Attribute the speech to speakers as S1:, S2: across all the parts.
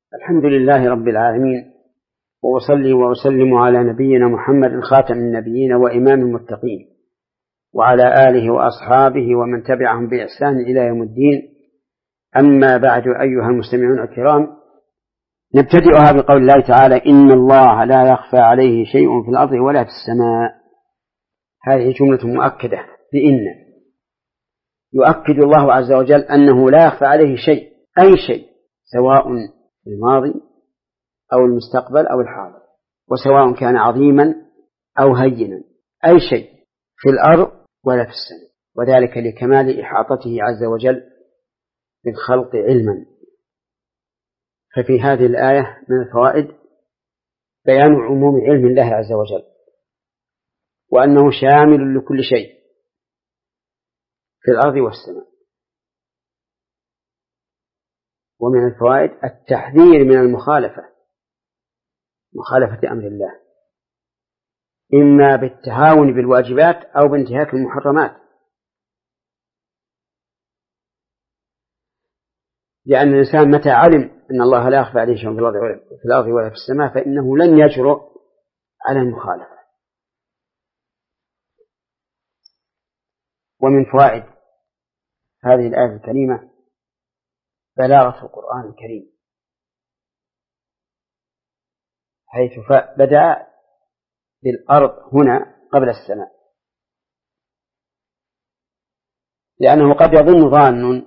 S1: الحمد لله رب العالمين، وأصلي وأسلم على نبينا محمد خاتم النبيين وإمام المتقين، وعلى آله وأصحابه ومن تبعهم بإحسان إلى يوم الدين. أما بعد، أيها المستمعون الكرام، نبتدئها بقول الله تعالى: إن الله لا يخفى عليه شيء في الأرض ولا في السماء. هذه جملة مؤكدة بإن، يؤكد الله عز وجل أنه لا يخفى عليه شيء، أي شيء، سواء في الماضي أو المستقبل أو الحاضر، وسواء كان عظيما أو هينا، أي شيء في الأرض ولا في السماء، وذلك لكمال إحاطته عز وجل بالخلق علما. ففي هذه الآية من الفوائد بيان عموم علم الله عز وجل، وأنه شامل لكل شيء في الأرض والسماء. ومن الفوائد التحذير من مخالفة أمر الله، إما بالتهاون بالواجبات أو بانتهاك المحرمات، لأن الإنسان متى علم أن الله لا يخفى عليه شيء في الأرض ولا في السماء فإنه لن يجرؤ على المخالفة. ومن فوائد هذه الآية الكريمة بلاغة القرآن الكريم، حيث بدأ بالأرض هنا قبل السماء، لأنه قد يظن ظان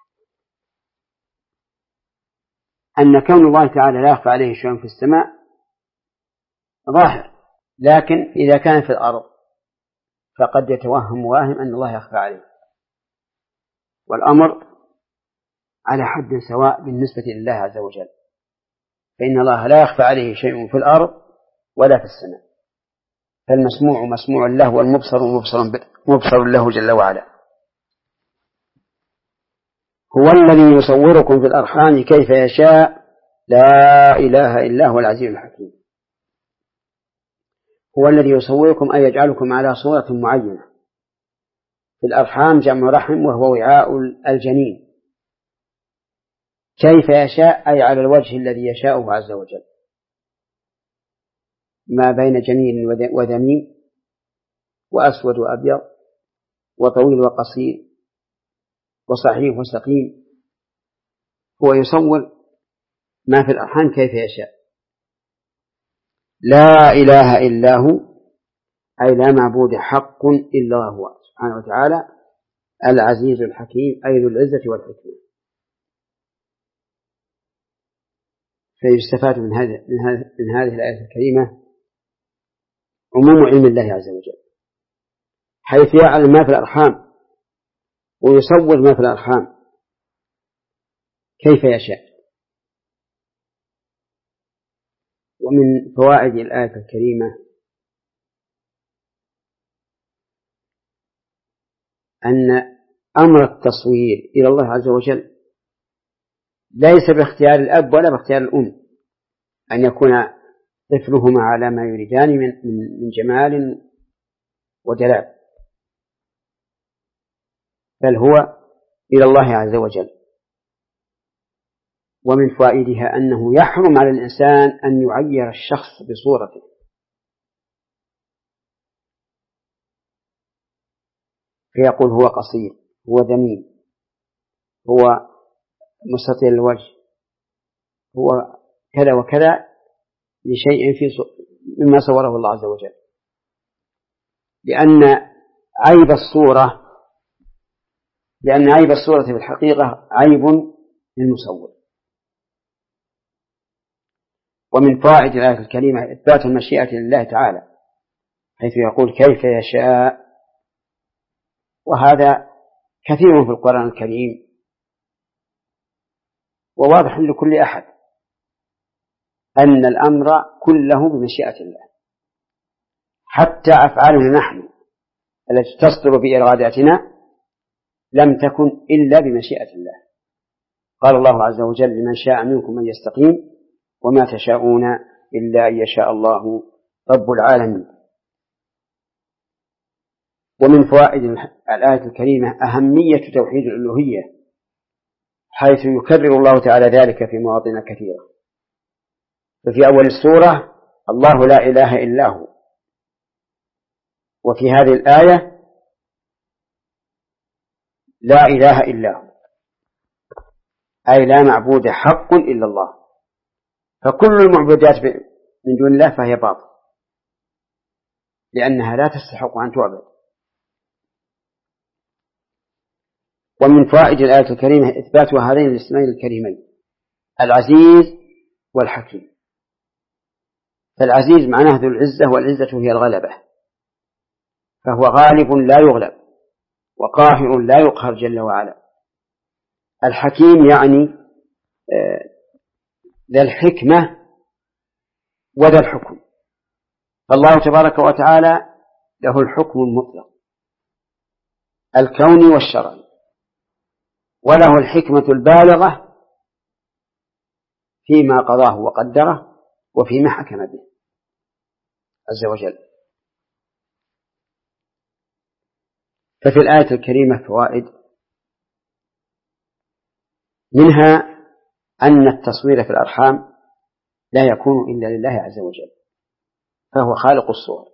S1: أن كون الله تعالى لا يخفى عليه شيء في السماء ظاهر، لكن إذا كان في الأرض فقد يتوهم واهم أن الله يخفى عليه، والأمر على حد سواء بالنسبة لله عز وجل، فإن الله لا يخفى عليه شيء في الأرض ولا في السماء، فالمسموع مسموع له، والمبصر مبصر له جل وعلا. هو الذي يصوركم في الأرحام كيف يشاء، لا إله إلا هو العزيز الحكيم. هو الذي يصوركم أي يجعلكم على صورة معينة في الأرحام، جمع رحم وهو وعاء الجنين. كيف يشاء أي على الوجه الذي يشاءه عز وجل، ما بين جميل وذميم، وأسود وأبيض، وطويل وقصير، وصحيح وسقيم. هو يصور ما في الأرحام كيف يشاء. لا إله إلا هو أي لا معبود حق إلا هو سبحانه وتعالى العزيز الحكيم، أي ذو العزة والحكمة. فيستفاد من هذه الآية الكريمة عموم علم الله عز وجل، حيث يعلم ما في الأرحام ويصور ما في الأرحام كيف يشاء. ومن فوائد الآية الكريمة أن أمر التصوير إلى الله عز وجل ليس باختيار الأب ولا باختيار الأم، أن يكون طفلهما على ما يريدان من جمال وجلال، بل هو إلى الله عز وجل. ومن فوائدها أنه يحرم على الإنسان أن يعير الشخص بصورته، فيقول هو قصير، هو ذميم، هو مستطيل الوجه، هو كذا وكذا، لشيء مما صوره الله عز وجل، لأن عيب الصورة في الحقيقة عيب للمصور. ومن فوائد الآية الكريمة إثبات المشيئة لله تعالى، حيث يقول كيف يشاء، وهذا كثير في القرآن الكريم وواضح لكل أحد أن الأمر كله بمشيئة الله، حتى أفعالنا نحن التي تصدر بإراداتنا لم تكن إلا بمشيئة الله. قال الله عز وجل: لمن شاء منكم أن يستقيم وما تشاءون إلا أن يشاء الله رب العالمين. ومن فوائد الآية الكريمة أهمية توحيد الألوهية، حيث يكرر الله تعالى ذلك في مواطن كثيرة. ففي أول السورة الله لا إله إلا هو، وفي هذه الآية لا إله إلا هو، أي لا معبود حق إلا الله، فكل المعبودات من دون الله فهي باطل، لأنها لا تستحق أن تعبد. ومن فوائد الآية الكريمة إثبات هذين الاسمين الكريمين العزيز والحكيم. فالعزيز معناه ذو العزة، والعزة هي الغلبة، فهو غالب لا يغلب وقاهر لا يقهر جل وعلا. الحكيم يعني ذا الحكمة وذا الحكم، فالله تبارك وتعالى له الحكم المطلق الكوني والشرعي، وله الحكمة البالغة فيما قضاه وقدره وفيما حكم به عز وجل. ففي الآية الكريمة فوائد، منها أن التصوير في الأرحام لا يكون إلا لله عز وجل، فهو خالق الصور.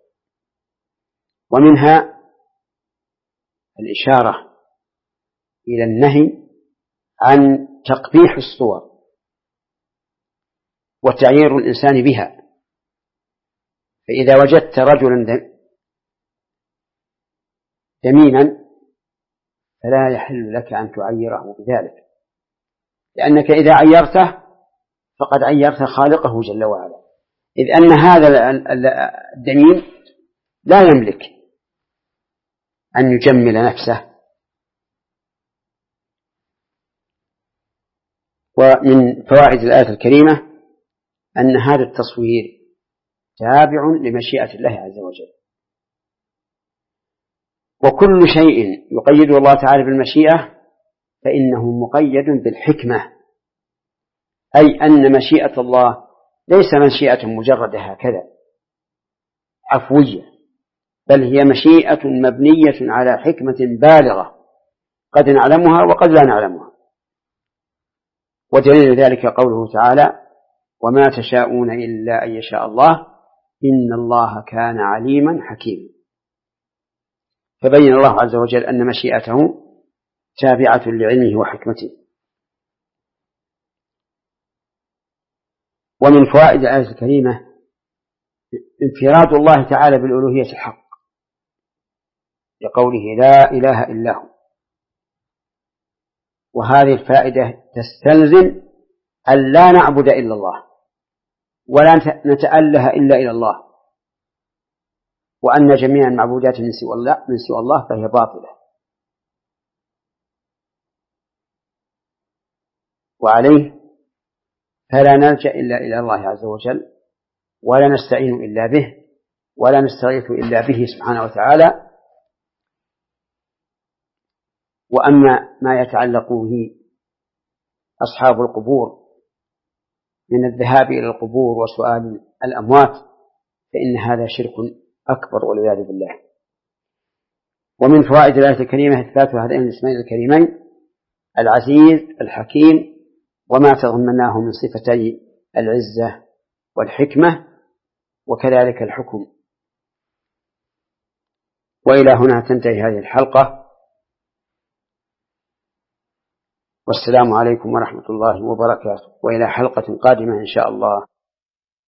S1: ومنها الإشارة إلى النهي عن تقبيح الصور وتعيير الإنسان بها، فإذا وجدت رجلا دميما فلا يحل لك أن تعيره بذلك، لأنك إذا عيرته فقد عيرت خالقه جل وعلا، إذ أن هذا الدميم لا يملك أن يجمل نفسه. ومن فوائد الآية الكريمة أن هذا التصوير تابع لمشيئة الله عز وجل، وكل شيء يقيده الله تعالى بالمشيئة فإنه مقيد بالحكمة، أي أن مشيئة الله ليس مشيئة مجرد هكذا عفوية، بل هي مشيئة مبنية على حكمة بالغة قد نعلمها وقد لا نعلمها. ودليل ذلك قوله تعالى: وما تشاءون إلا أن يشاء الله إن الله كان عليما حكيما. فبين الله عز وجل أن مشيئته تابعة لعلمه وحكمته. ومن فوائد الآية الكريمة انفراد الله تعالى بالألوهية الحق لقوله لا إله إلا هو، وهذه الفائدة تستلزم أن لا نعبد إلا الله ولا نتأله إلا إلى الله، وأن جميع المعبودات من سوى الله فهي باطلة. وعليه فلا نلجأ إلا إلى الله عز وجل، ولا نستعين إلا به، ولا نستغيث إلا به سبحانه وتعالى. وأما ما يتعلق به أصحاب القبور من الذهاب إلى القبور وسؤال الأموات فإن هذا شرك أكبر والعياذ بالله. ومن فوائد الآية الكريمة إثبات هذين الاسمين الكريمين العزيز الحكيم، وما تضمناه من صفتي العزة والحكمة وكذلك الحكم. وإلى هنا تنتهي هذه الحلقة، والسلام عليكم ورحمة الله وبركاته، وإلى حلقة قادمة إن شاء الله.